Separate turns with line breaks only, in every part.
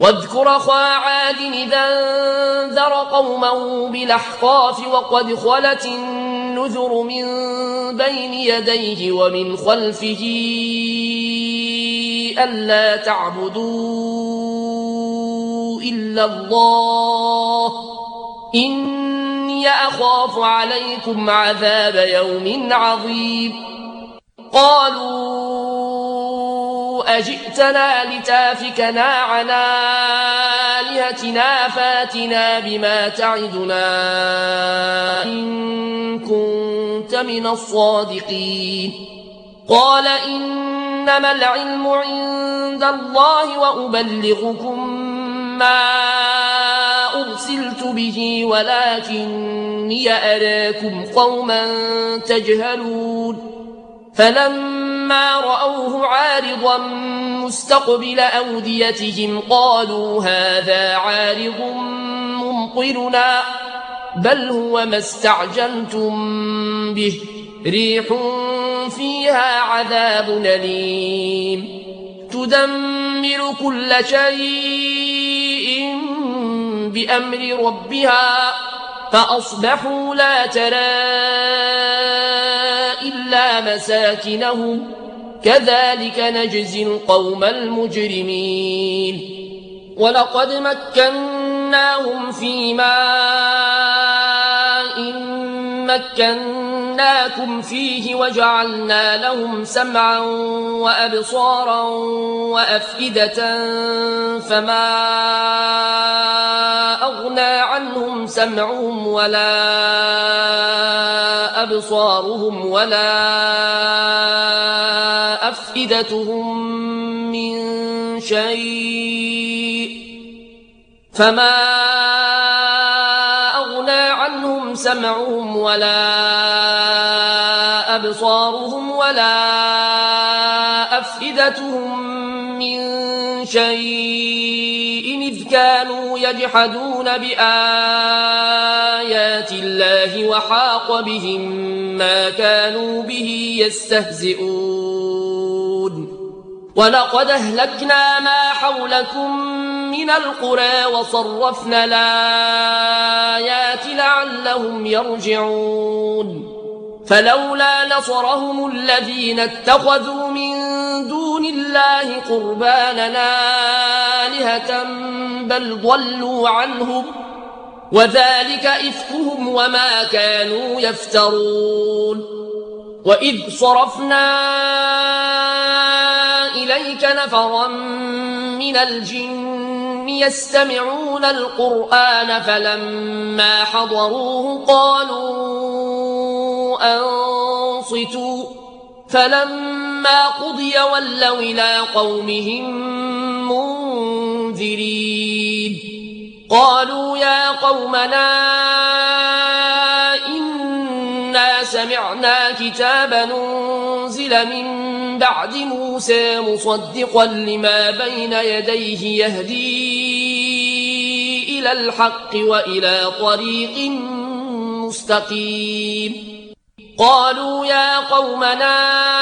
واذكر أخا عاد إذا انذر قومه بالأحقاف وقد خلت النذر من بين يديه ومن خلفه ألا تعبدوا إلا الله إني أخاف عليكم عذاب يوم عظيم قالوا أجئتنا لتافكنا عن آلهتنا فاتنا بما تعدنا إن كنت من الصادقين قال إنما العلم عند الله وأبلغكم ما أرسلت به ولكني أراكم قوما تجهلون فلما رأوه عارضا مستقبل أوديتهم قالوا هذا عارض ممطرنا بل هو ما استعجلتم به ريح فيها عذاب أليم تدمر كل شيء بأمر ربها فأصبحوا لا ترى إلا مساكنهم كذلك نجزي القوم المجرمين ولقد مكناهم في ماء مكناكم فيه وجعلنا لهم سمعا وأبصارا وأفئدة فما أغنى عنهم سمعهم ولا أبصارهم ولا أفئدتهم من شيء سمعهم ولا أبصارهم ولا أفئدتهم من شيء إذ كانوا يجحدون بآيات الله وحاق بهم ما كانوا به يستهزئون ولقد أهلكنا ما حولكم من القرى وصرفنا الآيات لعلهم يرجعون فلولا نصرهم الذين اتخذوا من دون الله قربانا آلهة بل ضلوا عنهم وذلك إفكهم وما كانوا يفترون وإذ صرفنا إليك نفرا من الجن يستمعون القرآن فلما حضروه قالوا أنصتوا فلما قضي ولوا إلى قومهم منذرين قالوا يا قومنا إنا سمعنا كتابا أنزل من بعد موسى مصدقا لما بين يديه يهدي إلى الحق وإلى طريق مستقيم قالوا يا قومنا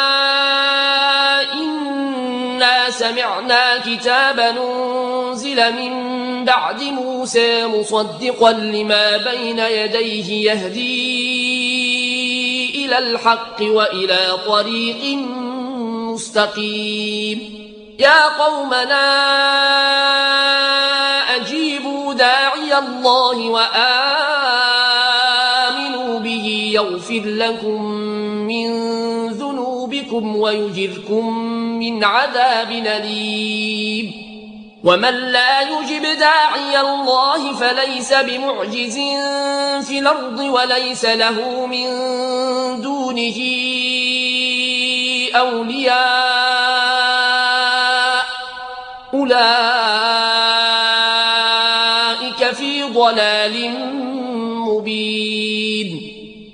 إنا سمعنا كتابا أنزل من بعد موسى مصدقا لما بين يديه يهدي إلى الحق وإلى طريق مستقيم يا قومنا أجيبوا داعي الله وآمنوا به يغفر لكم من ذنوبكم ويجركم من عذاب أليم ومن لا يجب داعي الله فليس بمعجز في الأرض وليس له من دونه أولياء أولئك في ضلال مبين